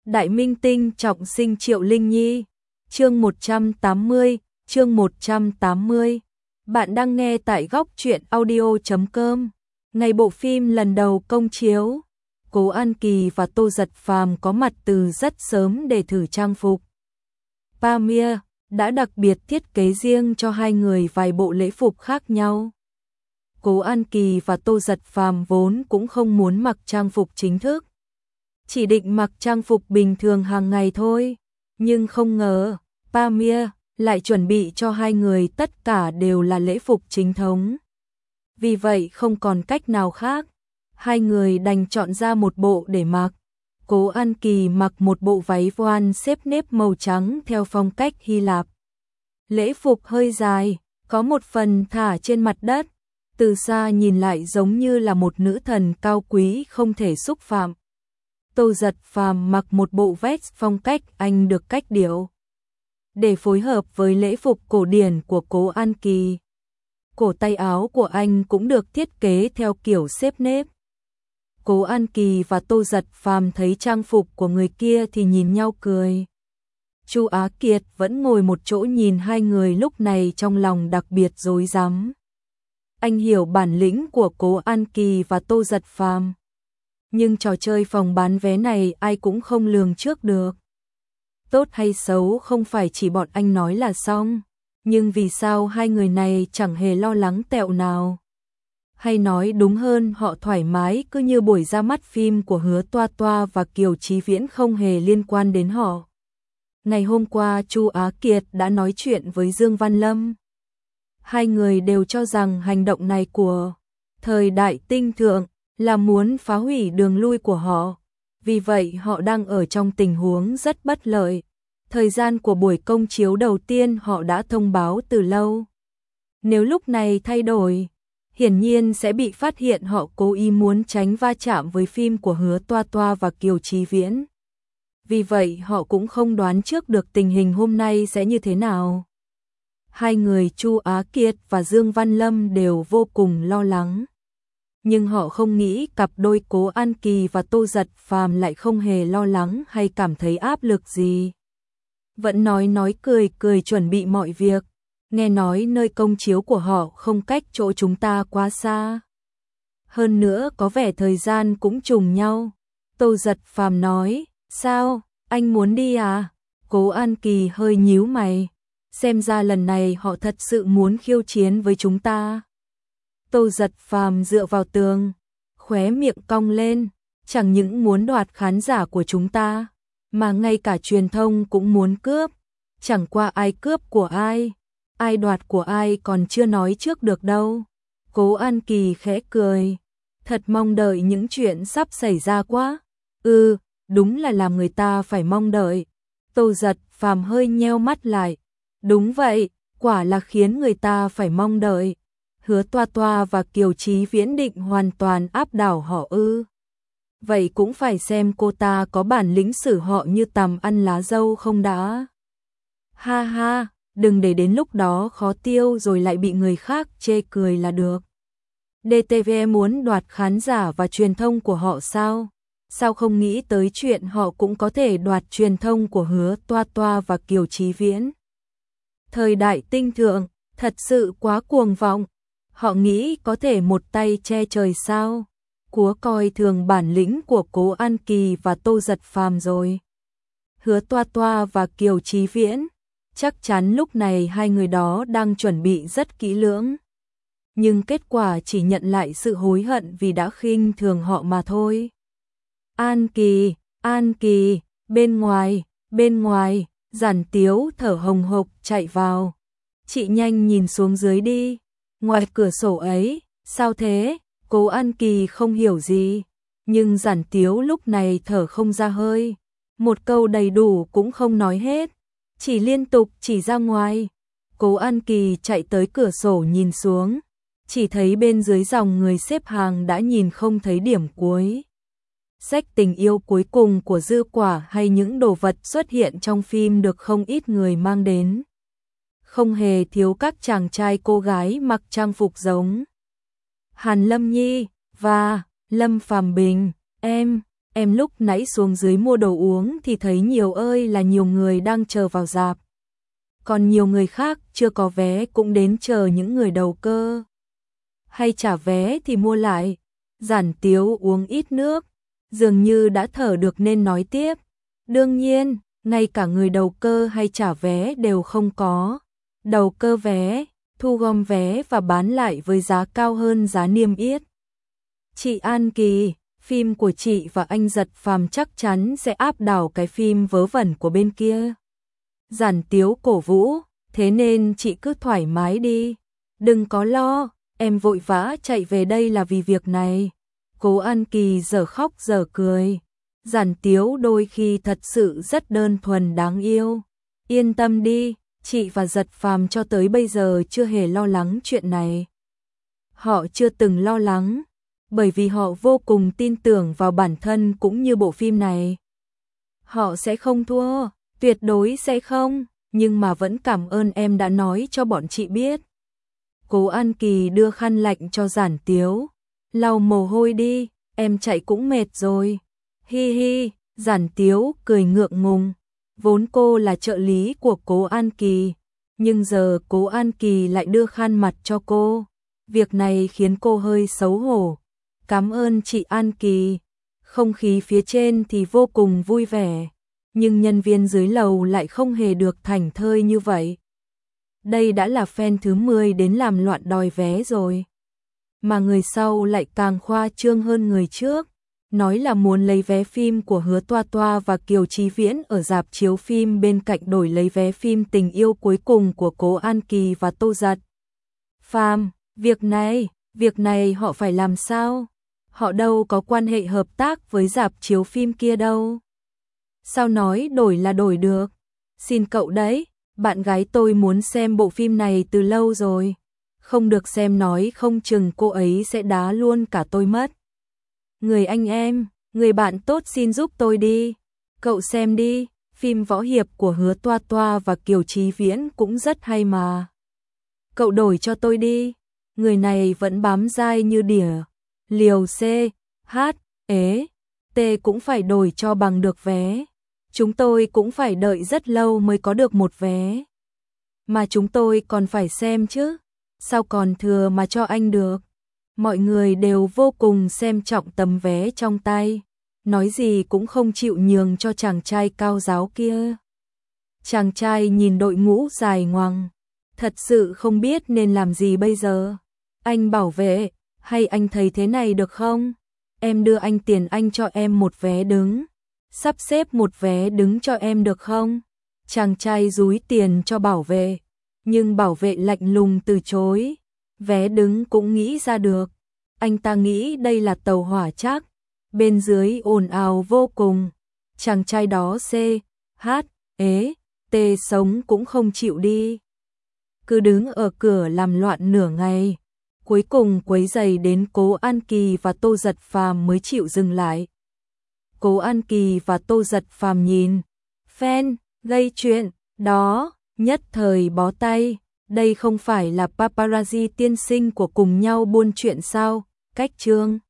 Đại minh tinh trọng sinh Triệu Linh Nhi. Chương 180, chương 180. Bạn đang nghe tại góc truyện audio.com. Ngày bộ phim lần đầu công chiếu, Cố An Kỳ và Tô Giật Phàm có mặt từ rất sớm để thử trang phục. Pamir đã đặc biệt thiết kế riêng cho hai người vài bộ lễ phục khác nhau. Cố An Kỳ và Tô Giật Phàm vốn cũng không muốn mặc trang phục chính thức, chỉ định mặc trang phục bình thường hàng ngày thôi, nhưng không ngờ Pamir lại chuẩn bị cho hai người tất cả đều là lễ phục chính thống. Vì vậy không còn cách nào khác, hai người đành chọn ra một bộ để mặc. Cố An Kỳ mặc một bộ váy voan xếp nếp màu trắng theo phong cách Hy Lạp. Lễ phục hơi dài, có một phần thả trên mặt đất, từ xa nhìn lại giống như là một nữ thần cao quý không thể xúc phạm. Tô Giật Phàm mặc một bộ vest phong cách Anh được cách điệu, để phối hợp với lễ phục cổ điển của Cố An Kỳ. Cổ tay áo của anh cũng được thiết kế theo kiểu xếp nếp. Cố An Kỳ và Tô Giật Phàm thấy trang phục của người kia thì nhìn nhau cười. Chu Á Kiệt vẫn ngồi một chỗ nhìn hai người lúc này trong lòng đặc biệt rối rắm. Anh hiểu bản lĩnh của Cố An Kỳ và Tô Giật Phàm, nhưng trò chơi phòng bán vé này ai cũng không lường trước được. Tốt hay xấu không phải chỉ bọn anh nói là xong, nhưng vì sao hai người này chẳng hề lo lắng tẹo nào? Hay nói đúng hơn, họ thoải mái cứ như buổi ra mắt phim của Hứa Toa Toa và Kiều Chí Viễn không hề liên quan đến họ. Ngày hôm qua Chu Á Kiệt đã nói chuyện với Dương Văn Lâm. Hai người đều cho rằng hành động này của Thời Đại Tinh Thượng là muốn phá hủy đường lui của họ. Vì vậy họ đang ở trong tình huống rất bất lợi. Thời gian của buổi công chiếu đầu tiên họ đã thông báo từ lâu. Nếu lúc này thay đổi, hiển nhiên sẽ bị phát hiện họ cố ý muốn tránh va chạm với phim của Hứa Toa Toa và Kiều Chí Viễn. Vì vậy họ cũng không đoán trước được tình hình hôm nay sẽ như thế nào. Hai người Chu Á Kiệt và Dương Văn Lâm đều vô cùng lo lắng. Nhưng họ không nghĩ cặp đôi Cố An Kỳ và Tô Giật Phàm lại không hề lo lắng hay cảm thấy áp lực gì. Vẫn nói cười cười chuẩn bị mọi việc. Nghe nói nơi công chiếu của họ không cách chỗ chúng ta quá xa. Hơn nữa có vẻ thời gian cũng trùng nhau. Tô Giật Phàm nói, sao, anh muốn đi à? Cố An Kỳ hơi nhíu mày. Xem ra lần này họ thật sự muốn khiêu chiến với chúng ta. Tô Giật Phàm dựa vào tường, khóe miệng cong lên, chẳng những muốn đoạt khán giả của chúng ta, mà ngay cả truyền thông cũng muốn cướp. Chẳng qua ai cướp của ai, ai đoạt của ai còn chưa nói trước được đâu. Cố An Kỳ khẽ cười, thật mong đợi những chuyện sắp xảy ra quá. Đúng là làm người ta phải mong đợi. Tô Giật Phàm hơi nheo mắt lại. Đúng vậy, quả là khiến người ta phải mong đợi. Hứa Toa Toa và Kiều Chí Viễn định hoàn toàn áp đảo họ ư? Vậy cũng phải xem cô ta có bản lĩnh xử họ như tằm ăn lá dâu không đã. Ha ha, đừng để đến lúc đó khó tiêu rồi lại bị người khác chê cười là được. DTV muốn đoạt khán giả và truyền thông của họ sao? Sao không nghĩ tới chuyện họ cũng có thể đoạt truyền thông của Hứa Toa Toa và Kiều Chí Viễn? Thời Đại Tinh Thượng thật sự quá cuồng vọng. Họ nghĩ có thể một tay che trời sao? Quá coi thường bản lĩnh của Cố An Kỳ và Tô Giật Phàm rồi. Hứa Toa Toa và Kiều Chí Viễn, chắc chắn lúc này hai người đó đang chuẩn bị rất kỹ lưỡng. Nhưng kết quả chỉ nhận lại sự hối hận vì đã khinh thường họ mà thôi. An Kỳ, bên ngoài, Giản Tiếu thở hồng hộc chạy vào. Chị nhanh nhìn xuống dưới đi. Ngoài cửa sổ ấy, sao thế? Cố An Kỳ không hiểu gì, nhưng Giản Tiếu lúc này thở không ra hơi. Một câu đầy đủ cũng không nói hết, chỉ liên tục chỉ ra ngoài. Cố An Kỳ chạy tới cửa sổ nhìn xuống, chỉ thấy bên dưới dòng người xếp hàng đã nhìn không thấy điểm cuối. Sách tình yêu cuối cùng của Dư Quả hay những đồ vật xuất hiện trong phim được không ít người mang đến. Không hề thiếu các chàng trai cô gái mặc trang phục giống Hàn Lâm Nhi và Lâm Phàm Bình. em lúc nãy xuống dưới mua đồ uống thì thấy nhiều ơi là nhiều người đang chờ vào rạp. Còn nhiều người khác chưa có vé cũng đến chờ những người đầu cơ. Hay trả vé thì mua lại. Giản Tiếu uống ít nước, dường như đã thở được nên nói tiếp. Đương nhiên, ngay cả người đầu cơ hay trả vé đều không có. Đầu cơ vé, thu gom vé và bán lại với giá cao hơn giá niêm yết. Chị An Kỳ, phim của chị và anh Giật Phàm chắc chắn sẽ áp đảo cái phim vớ vẩn của bên kia. Giản Tiếu cổ vũ, thế nên chị cứ thoải mái đi. Đừng có lo, em vội vã chạy về đây là vì việc này. Cố An Kỳ giờ khóc giờ cười. Giản Tiếu đôi khi thật sự rất đơn thuần đáng yêu. Yên tâm đi, chị và Giật Phàm cho tới bây giờ chưa hề lo lắng chuyện này. Họ chưa từng lo lắng, bởi vì họ vô cùng tin tưởng vào bản thân cũng như bộ phim này. Họ sẽ không thua, tuyệt đối sẽ không, nhưng mà vẫn cảm ơn em đã nói cho bọn chị biết. Cố An Kỳ đưa khăn lạnh cho Giản Tiếu. Lau mồ hôi đi, em chạy cũng mệt rồi. Hi hi, Giản Tiếu cười ngượng ngùng. Vốn cô là trợ lý của Cố An Kỳ, nhưng giờ Cố An Kỳ lại đưa khăn mặt cho cô. Việc này khiến cô hơi xấu hổ. Cảm ơn chị An Kỳ. Không khí phía trên thì vô cùng vui vẻ, nhưng nhân viên dưới lầu lại không hề được thảnh thơi như vậy. Đây đã là fan thứ 10 đến làm loạn đòi vé rồi. Mà người sau lại càng khoa trương hơn người trước, nói là muốn lấy vé phim của Hứa Toa Toa và Kiều Chí Viễn ở rạp chiếu phim bên cạnh đổi lấy vé phim Tình Yêu Cuối Cùng của Cố An Kỳ và Tô Giật Phàm. Việc này họ phải làm sao? Họ đâu có quan hệ hợp tác với rạp chiếu phim kia đâu. Sao nói đổi là đổi được? Xin cậu đấy, bạn gái tôi muốn xem bộ phim này từ lâu rồi. Không được xem nói không chừng cô ấy sẽ đá luôn cả tôi mất. Người anh em, người bạn tốt xin giúp tôi đi. Cậu xem đi, phim võ hiệp của Hứa Toa Toa và Kiều Chí Viễn cũng rất hay mà. Cậu đổi cho tôi đi. Người này vẫn bám dai như đỉa. Liều C, H, T cũng phải đổi cho bằng được vé. Chúng tôi cũng phải đợi rất lâu mới có được một vé. Mà chúng tôi còn phải xem chứ. Sao còn thừa mà cho anh được? Mọi người đều vô cùng xem trọng tấm vé trong tay, nói gì cũng không chịu nhường cho chàng trai cao giáo kia. Chàng trai nhìn đội ngũ dài ngoằng, thật sự không biết nên làm gì bây giờ. Anh bảo vệ, hay anh thấy thế này được không? Em đưa anh tiền, anh cho em một vé đứng. Sắp xếp một vé đứng cho em được không? Chàng trai dúi tiền cho bảo vệ, nhưng bảo vệ lạnh lùng từ chối. Vé đứng cũng nghĩ ra được. Anh ta nghĩ đây là tàu hỏa chắc. Bên dưới ồn ào vô cùng. Chàng trai đó C, H, T sống cũng không chịu đi. Cứ đứng ở cửa làm loạn nửa ngày. Cuối cùng quấy rầy đến Cố An Kỳ và Tô Giật Phàm mới chịu dừng lại. Cố An Kỳ và Tô Giật Phàm nhìn. Fan, gây chuyện, đó, nhất thời bó tay. Đây không phải là paparazzi tiên sinh của Cùng Nhau Buôn Chuyện sao? Cách chương